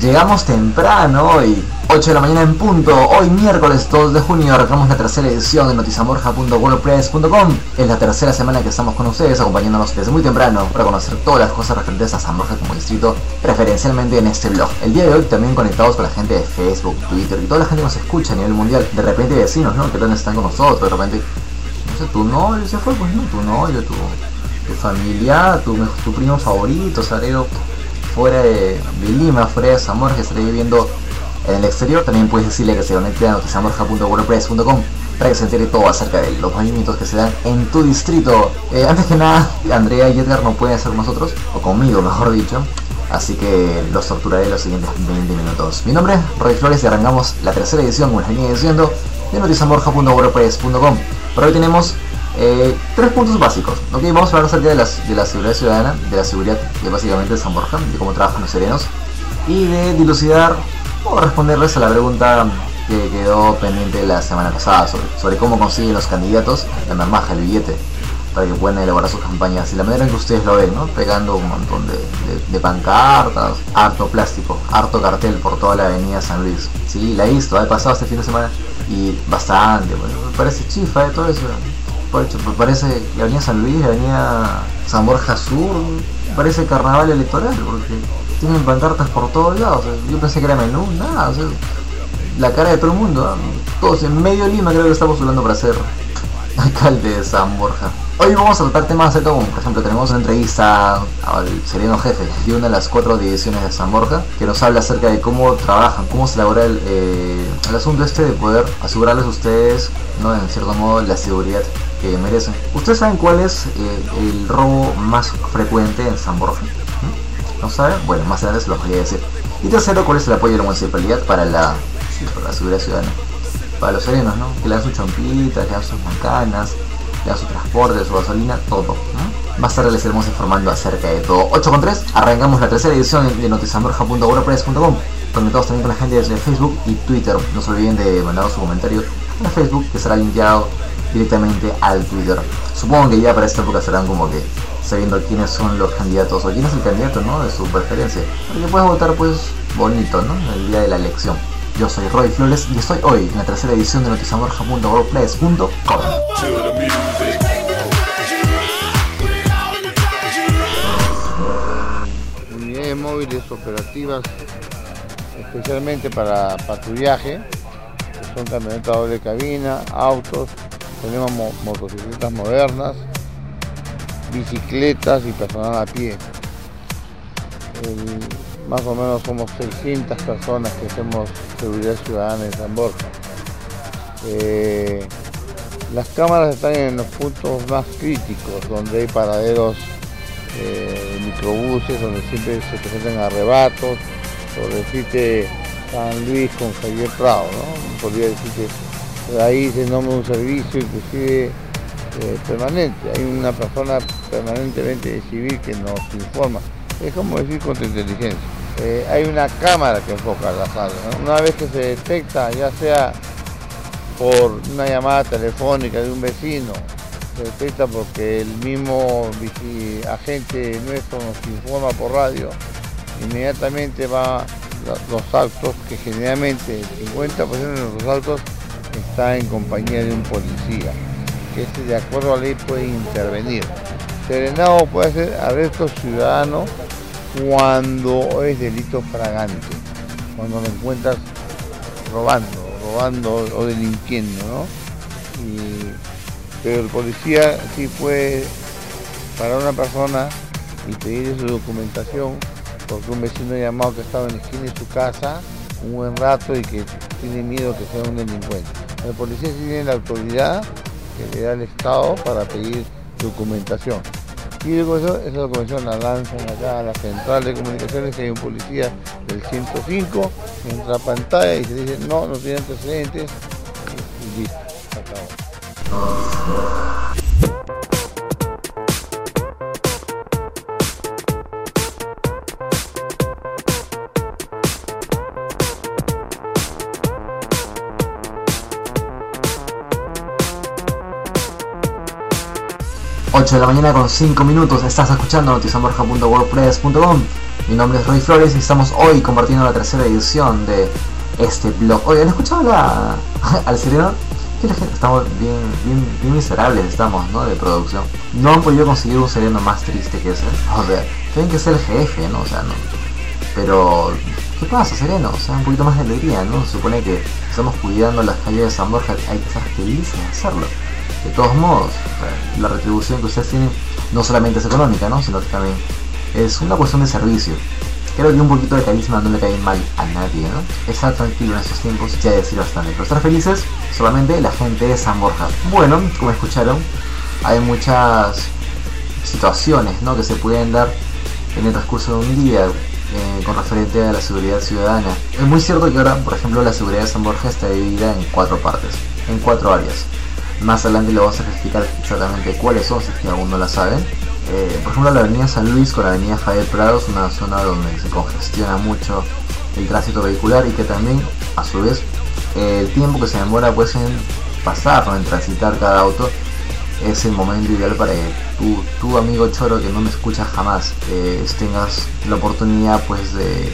Llegamos temprano hoy, 8 de la mañana en punto. Hoy miércoles 2 de junio arrancamos la tercera edición de notizamorja.wordpress.com. Es la tercera semana que estamos con ustedes, acompañándonos desde muy temprano para conocer todas las cosas referentes a San Borja como distrito, preferencialmente en este blog. El día de hoy también conectados con la gente de Facebook, Twitter y toda la gente que nos escucha a nivel mundial. De repente vecinos, ¿no? Que también están con nosotros, de repente, no sé, tu novio se fue, pues no, tu novio, tu familia, tu primo favorito, Salero, fuera de Lima, fuera de San Borja, que estará viviendo en el exterior. También puedes decirle que se conecte a notizamorja.wordpress.com para que se entere todo acerca de los movimientos que se dan en tu distrito. Antes que nada, Andrea y Edgar no pueden estar con nosotros, o conmigo mejor dicho, así que los torturaré los siguientes 20 minutos. Mi nombre es Roy Flores y arrancamos la tercera edición, como les venía diciendo, de notizamorja.wordpress.com. Por hoy tenemos 3 puntos básicos. Ok, vamos a hablar acerca de la seguridad ciudadana, de la seguridad que básicamente de San Borja, de cómo trabajan los serenos, y de dilucidar o responderles a la pregunta que quedó pendiente la semana pasada sobre cómo consiguen los candidatos la maja, el billete, para que puedan elaborar sus campañas y la manera en que ustedes lo ven, ¿no? Pegando un montón de pancartas, harto plástico, harto cartel por toda la avenida San Luis. Sí, la he visto, he pasado este fin de semana y bastante, bueno, me parece chifa de todo eso. Por hecho, me parece la avenida San Luis, la avenida San Borja Sur, parece carnaval electoral, porque tienen pancartas por todos lados. O sea, yo pensé que era menú, nada, o sea, la cara de todo el mundo, ¿no? Todos en medio Lima creo que estamos hablando para ser alcalde de San Borja. Hoy vamos a tratar temas acerca, como por ejemplo tenemos una entrevista al sereno jefe de una de las 4 divisiones de San Borja, que nos habla acerca de cómo trabajan, cómo se elabora el asunto de poder asegurarles a ustedes, ¿no?, en cierto modo, la seguridad que merecen. ¿Ustedes saben cuál es el robo más frecuente en San Borja? ¿No saben? Bueno, más adelante se los voy a decir. Y tercero, ¿cuál es el apoyo de la municipalidad para la seguridad ciudadana? Para los serenos, ¿no? Que le dan su chompita, que le dan sus mancanas, le dan su transporte, su gasolina, todo, ¿no? Más tarde les estaremos informando acerca de todo. 8:03, arrancamos la tercera edición de notizamorja.wordpress.com. Conectados también con la gente desde Facebook y Twitter. No se olviden de mandar su comentario a Facebook, que será limpiado directamente al Twitter. Supongo que ya para esta época serán como que sabiendo quiénes son los candidatos o quién es el candidato, ¿no?, de su preferencia, porque puedes votar pues bonito, ¿no?, el día de la elección. Yo soy Roy Flores y estoy hoy en la tercera edición de notizamorja.wordpress.com. Unidades móviles operativas especialmente para patrullaje, que son camionetas doble cabina, autos, tenemos motocicletas modernas, bicicletas y personal a pie. Más o menos somos 600 personas que hacemos seguridad ciudadana en San Borja. Las cámaras están en los puntos más críticos, donde hay paraderos microbuses, donde siempre se presentan arrebatos, por decirte San Luis con Javier Prado, ¿no? Podría decir que ahí se nombra un servicio inclusive permanente. Hay una persona permanentemente civil que nos informa. Es como decir contrainteligencia. Hay una cámara que enfoca la sala, ¿no? Una vez que se detecta, ya sea por una llamada telefónica de un vecino, se detecta porque el mismo agente nuestro nos informa por radio, inmediatamente va los autos, que generalmente el 50% de los autos está en compañía de un policía, que de acuerdo a la ley puede intervenir. Serenado puede hacer arresto ciudadano cuando es delito fragante, cuando lo encuentras robando o delinquiendo, ¿no? Pero el policía sí puede parar a una persona y pedirle su documentación, porque un vecino ha llamado que estaba en la esquina de su casa un buen rato y que tiene miedo que sea un delincuente. El policía sí tiene la autoridad que le da el Estado para pedir documentación. Y luego esa documentación la lanzan acá a la central de comunicaciones, que hay un policía del 105, entra a pantalla y se dice no tiene antecedentes y listo, se acabó. 8 de la mañana con 5 minutos, estás escuchando notizamorja.wordpress.com. Mi nombre es Roy Flores y estamos hoy compartiendo la tercera edición de este blog. Oye, ¿han escuchado al sereno? Que la gente, estamos bien miserables estamos, ¿no? De producción. No han podido conseguir un sereno más triste que ese. O sea, tienen que ser el jefe, ¿no? O sea, no. Pero, ¿qué pasa, sereno? O sea, un poquito más de alegría, ¿no? Se supone que estamos cuidando las calles de San Borja, hay que estar felices de hacerlo. De todos modos, la retribución que ustedes tienen no solamente es económica, ¿no? Sino que también es una cuestión de servicio. Creo que un poquito de carisma no le cae mal a nadie, ¿no? Estar tranquilo en estos tiempos ya decir bastante. Pero estar felices solamente la gente de San Borja. Bueno, como escucharon, hay muchas situaciones, ¿no? Que se pueden dar en el transcurso de un día con referente a la seguridad ciudadana. Es muy cierto que ahora, por ejemplo, la seguridad de San Borja está dividida en 4 partes, en 4 áreas. Más adelante le vamos a explicar exactamente cuáles son, si es que aún no la saben. Por ejemplo, la avenida San Luis con la avenida Fadel Prado es una zona donde se congestiona mucho el tránsito vehicular y que también, a su vez, el tiempo que se demora pues en pasar, ¿no? En transitar cada auto, es el momento ideal para que tu amigo choro que no me escucha jamás, tengas la oportunidad pues de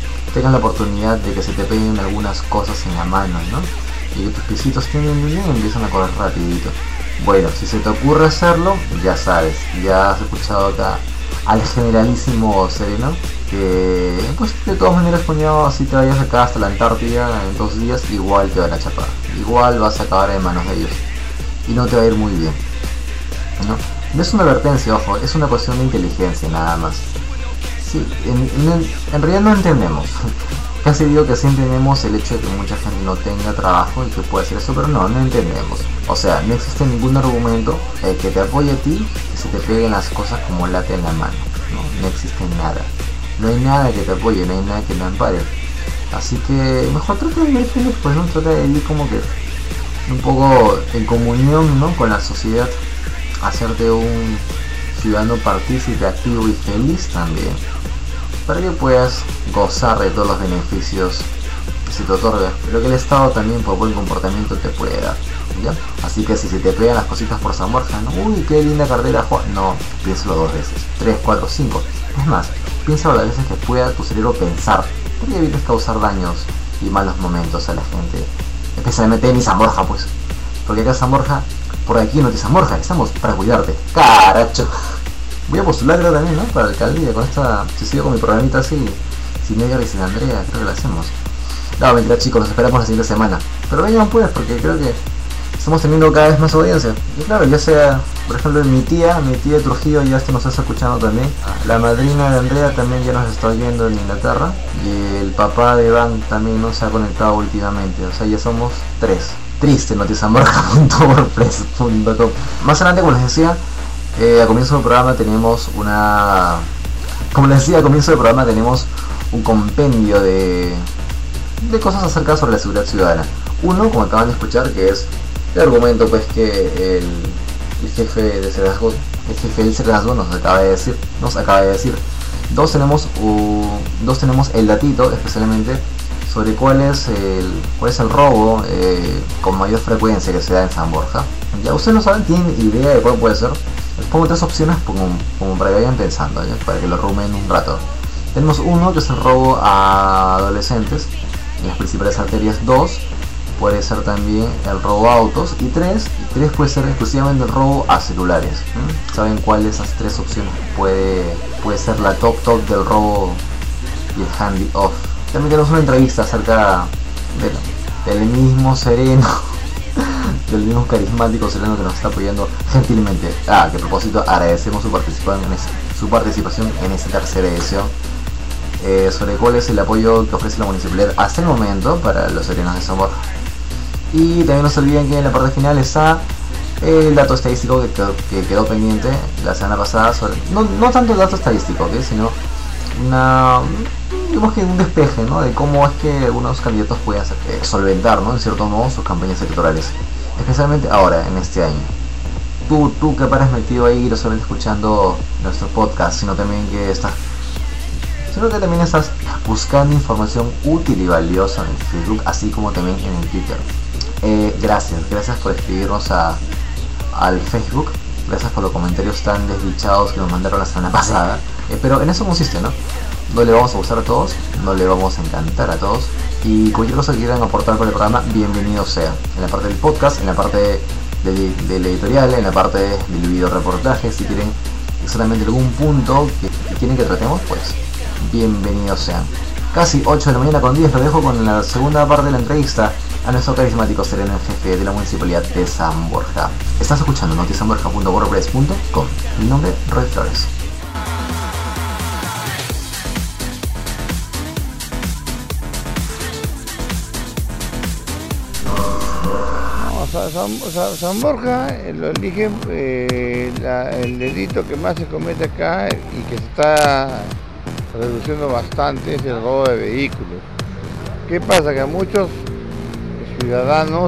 que se te peguen algunas cosas en la mano, ¿no? Y que tus piecitos tienen bien, empiezan a correr rapidito. Bueno, si se te ocurre hacerlo, ya sabes, ya has escuchado acá al generalísimo sereno, que pues de todas maneras, cuñado, así te vayas acá hasta la Antártida en 2 días, igual te van a chapar, igual vas a acabar en manos de ellos y no te va a ir muy bien, ¿no? No es una advertencia, ojo, es una cuestión de inteligencia nada más. Sí, en realidad no entendemos. Casi digo que sí entendemos el hecho de que mucha gente no tenga trabajo y que puede hacer eso, pero no entendemos. O sea, no existe ningún argumento que te apoye a ti que se te peguen las cosas como late en la mano. No existe nada. No hay nada que te apoye, no hay nada que te ampare. Así que mejor trata de vivir feliz, pues, ¿no? Trata de vivir como que un poco en comunión, ¿no? Con la sociedad. Hacerte un ciudadano partícipe, activo y feliz también, para que puedas gozar de todos los beneficios que se te otorga, pero que el Estado también por buen comportamiento te puede dar, ¿ya? Así que si se te pegan las cositas por San Borja, ¿no? Uy, qué linda cartera, no, piénsalo 2 veces, 3, 4, 5, es más, piénsalo las veces que pueda tu cerebro pensar, porque evitas causar daños y malos momentos a la gente, especialmente en San Borja, pues, porque acá San Borja, por aquí no te San Borja, estamos para cuidarte, caracho. Voy a postular creo también, ¿no? Para la alcaldía con esta, si sigo con mi programita así, sin Edgar y sin Andrea, creo que lo hacemos. No, mentira chicos, los esperamos la siguiente semana. Pero vengan pues, porque creo que estamos teniendo cada vez más audiencia. Y claro, ya sea, por ejemplo, mi tía de Trujillo ya nos está escuchando también. La madrina de Andrea también ya nos está oyendo en Inglaterra. Y el papá de Iván también nos ha conectado últimamente. O sea, ya somos 3. Triste, noticiamorja.wordpress.com. Más adelante, como les decía, a comienzo del programa tenemos un compendio de cosas acerca sobre la seguridad ciudadana. Uno, como acaban de escuchar, que es el argumento pues que el jefe del Serenazgo nos acaba de decir. Dos, tenemos el datito especialmente sobre cuál es el robo con mayor frecuencia que se da en San Borja. Ya ustedes lo saben, tienen idea de cuál puede ser. Les pongo 3 opciones como para que vayan pensando, ¿ya? Para que lo rumen un rato. Tenemos uno que es el robo a adolescentes en las principales arterias. 2 puede ser también el robo a autos. Y 3 puede ser exclusivamente el robo a celulares. ¿Saben cuál de esas 3 opciones puede ser la top del robo y el handy off? También tenemos una entrevista acerca del mismo sereno, del mismo carismático sereno que nos está apoyando gentilmente. Que a propósito agradecemos su participación en esta tercera edición, sobre cuál es el apoyo que ofrece la municipalidad hasta el momento para los serenos de San Borja. Y también no se olviden que en la parte final está el dato estadístico que quedó pendiente la semana pasada sobre, no tanto el dato estadístico, sino digamos que un despeje, ¿no? De cómo es que algunos candidatos pueden solventar, ¿no? En cierto modo sus campañas electorales, especialmente ahora en este año. Tú que paras metido ahí no solamente escuchando nuestro podcast, sino también que estás buscando información útil y valiosa en el Facebook, así como también en el Twitter. Gracias por escribirnos al Facebook. Gracias por los comentarios tan desdichados que nos mandaron la semana pasada. Pero en eso consiste, ¿no? No le vamos a gustar a todos, no le vamos a encantar a todos. Y cualquier cosa que quieran aportar para el programa, bienvenido sea. En la parte del podcast, en la parte del editorial, en la parte del video reportaje, si quieren exactamente algún punto que quieren que tratemos, pues bienvenidos sean. Casi 8 de la mañana con 10, lo dejo con la segunda parte de la entrevista a nuestro carismático sereno en jefe de la Municipalidad de San Borja. Estás escuchando noticiasanborja.wordpress.com. Mi nombre es Roy Flores. San Borja lo elige el delito que más se comete acá y que se está reduciendo bastante es el robo de vehículos. ¿Qué pasa? Que a muchos ciudadanos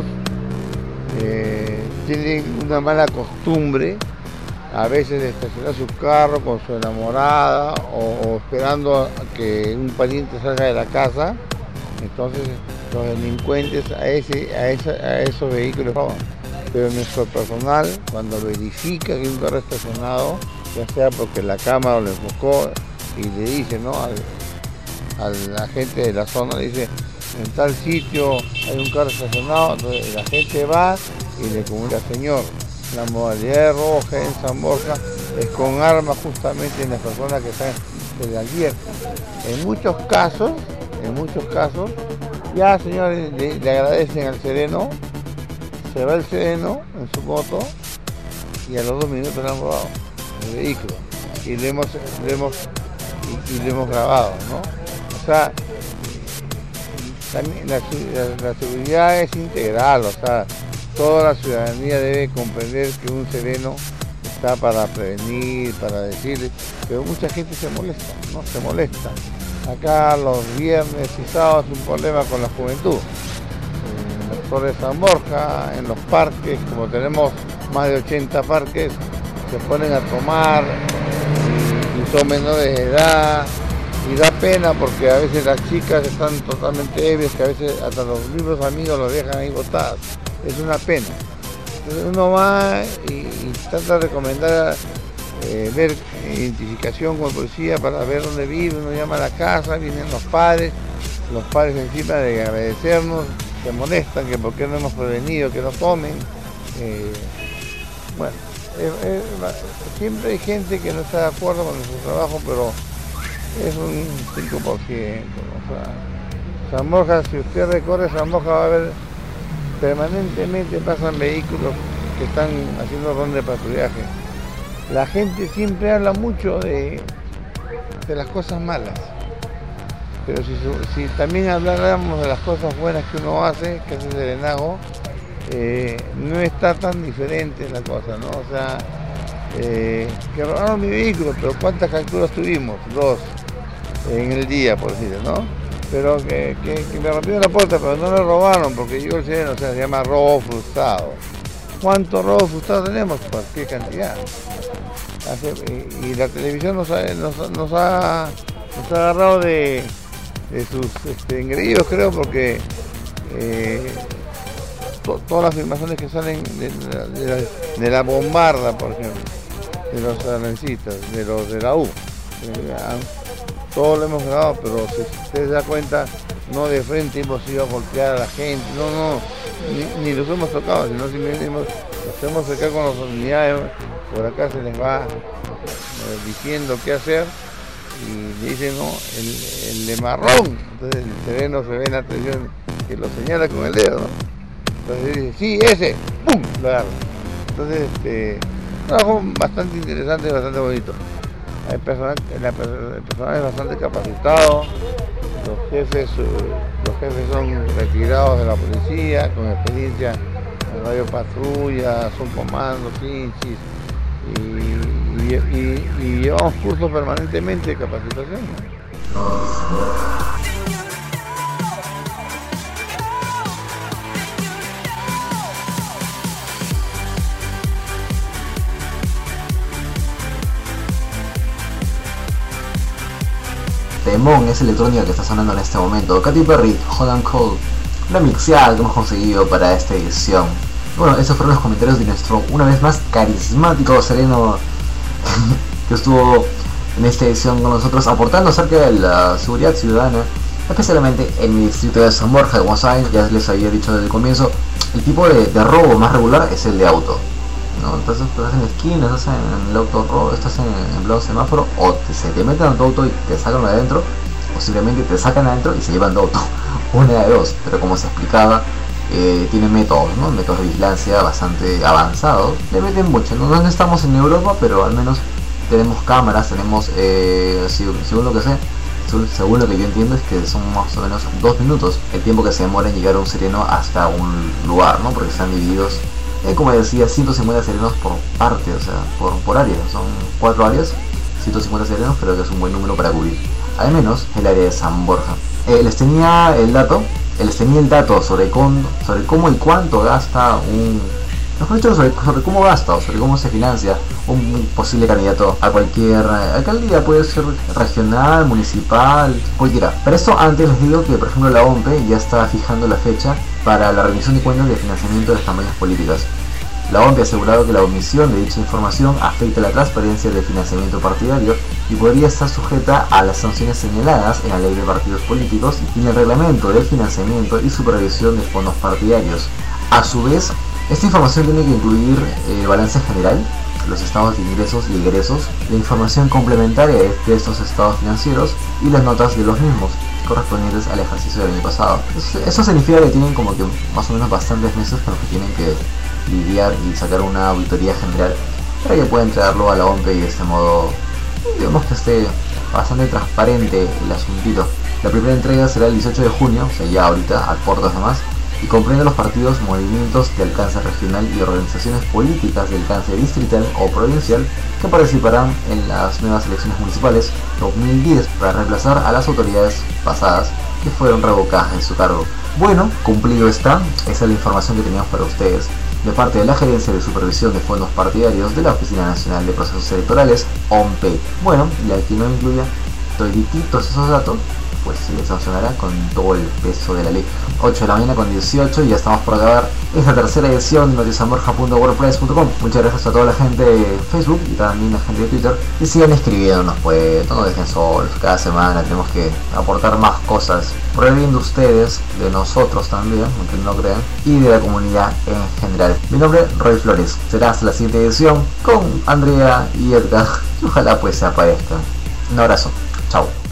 tienen una mala costumbre a veces de estacionar su carro con su enamorada o esperando a que un pariente salga de la casa. Entonces los delincuentes a esos vehículos roban. Pero nuestro personal, cuando verifica que hay un carro estacionado, ya sea porque la cámara lo enfocó y le dice, ¿no?, a la gente de la zona, le dice, en tal sitio hay un carro estacionado, entonces la gente va y le comunica, señor, la modalidad de robo en San Borja es con armas justamente en las personas que están en el advierten. En muchos casos, ya señores le agradecen al sereno, se va el sereno en su moto y a los 2 minutos le han robado el vehículo y le hemos grabado, ¿no? O sea, también la seguridad es integral, o sea, toda la ciudadanía debe comprender que un sereno está para prevenir, para decirle, pero mucha gente se molesta, ¿no? Se molesta. Acá los viernes y sábados es un problema con la juventud. En el sector de San Borja, en los parques, como tenemos más de 80 parques, se ponen a tomar y son menores de edad y da pena porque a veces las chicas están totalmente ebrias, que a veces hasta los mismos amigos los dejan ahí botadas. Es una pena. Entonces uno va y trata de recomendar ver identificación con policía para ver dónde vive, uno llama a la casa, vienen los padres encima de agradecernos, se molestan que por qué no hemos prevenido que no tomen. Bueno, siempre hay gente que no está de acuerdo con nuestro trabajo, pero es un 5%. O sea, San Borja, si usted recorre San Borja va a ver permanentemente pasan vehículos que están haciendo ronda de patrullaje. La gente siempre habla mucho de las cosas malas, pero si también habláramos de las cosas buenas que uno hace, que es el serenazgo, no está tan diferente la cosa, ¿no? O sea, que robaron mi vehículo, pero ¿cuántas capturas tuvimos? 2 en el día, por decirlo, ¿no? Pero que me rompieron la puerta, pero no le robaron porque llegó el sereno, o sea, se llama robo frustrado. ¿Cuántos robos frustrados tenemos? Cualquier cantidad. Y la televisión nos ha agarrado de sus engreídos, creo, porque todas las filmaciones que salen de la bombarda, por ejemplo, de los arancitas, de los de la U, todo lo hemos grabado, pero si usted se da cuenta, no de frente hemos ido a golpear a la gente, ni los hemos tocado, sino simplemente nos hemos acercado con las unidades, por acá se les va diciendo qué hacer y le dicen, no, el de marrón, entonces el sereno se ve en la televisión que lo señala con el dedo, ¿no? Entonces dice, sí, ese, ¡pum!, lo agarra. Entonces, un trabajo bastante interesante y bastante bonito. El personal es bastante capacitado, los jefes son retirados de la policía, con experiencia en radio patrulla, son comandos, hinchis, y llevamos cursos permanentemente de capacitación, ¿no? Temón es electrónica que está sonando en este momento. Katy Perry, Hot and Cold, una mixeada que hemos conseguido para esta edición. Bueno, esos fueron los comentarios de nuestro, una vez más, carismático sereno que estuvo en esta edición con nosotros aportando acerca de la seguridad ciudadana, especialmente en mi distrito de San Borja. Como saben, ya les había dicho desde el comienzo, el tipo de robo más regular es el de auto, ¿no? Entonces estás en la esquina, estás en el auto robo, estás en pleno semáforo, o se te meten a tu auto y te sacan de adentro, o simplemente te sacan adentro y se llevan tu auto. Una de dos, pero como se explicaba, tiene métodos, ¿no? Métodos de vigilancia bastante avanzados. Le meten mucho, no estamos en Europa, pero al menos tenemos cámaras, tenemos, según lo que sé, según lo que yo entiendo, es que son más o menos 2 minutos el tiempo que se demora en llegar a un sereno hasta un lugar, ¿no? Porque están divididos, como decía, 150 serenos por parte, o sea, por área. Son 4 áreas, 150 serenos, creo que es un buen número para cubrir. Al menos el área de San Borja. Les tenía el dato sobre cómo y cuánto gasta mejor dicho, sobre cómo gasta o sobre cómo se financia un posible candidato a cualquier alcaldía. Puede ser regional, municipal, cualquiera. Para esto, antes les digo que, por ejemplo, la OMPE ya está fijando la fecha para la rendición de cuentas de financiamiento de las campañas políticas. La OMPE ha asegurado que la omisión de dicha información afecta la transparencia del financiamiento partidario y podría estar sujeta a las sanciones señaladas en la Ley de Partidos Políticos y en el Reglamento del Financiamiento y Supervisión de Fondos Partidarios. A su vez, esta información tiene que incluir el balance general, los estados de ingresos y egresos, la información complementaria de estos estados financieros y las notas de los mismos, correspondientes al ejercicio del año pasado. Eso significa que tienen como que más o menos bastantes meses con los que tienen que lidiar y sacar una auditoría general para que puedan entregarlo a la OMPE y de este modo, digamos que esté bastante transparente el asuntito. La primera entrega será el 18 de junio, o sea, ya ahorita, a puertas de más, y comprende los partidos, movimientos de alcance regional y organizaciones políticas de alcance distrital o provincial que participarán en las nuevas elecciones municipales 2010 para reemplazar a las autoridades pasadas que fueron revocadas en su cargo. Bueno, cumplido está, esa es la información que teníamos para ustedes de parte de la Gerencia de Supervisión de Fondos Partidarios de la Oficina Nacional de Procesos Electorales, OMPE. Bueno, y al que no incluya todos esos datos, pues se les sancionará con todo el peso de la ley. 8 de la mañana con 18 y ya estamos por acabar esta tercera edición de noticiamorja.wordpress.com. Muchas gracias a toda la gente de Facebook y también a la gente de Twitter. Y sigan escribiéndonos, pues no nos dejen solos. Cada semana tenemos que aportar más cosas por el bien de ustedes, de nosotros también, aunque no crean, y de la comunidad en general. Mi nombre es Roy Flores. Será hasta la siguiente edición con Andrea y Edgar. Y ojalá pues se aparezcan. Un abrazo. Chao.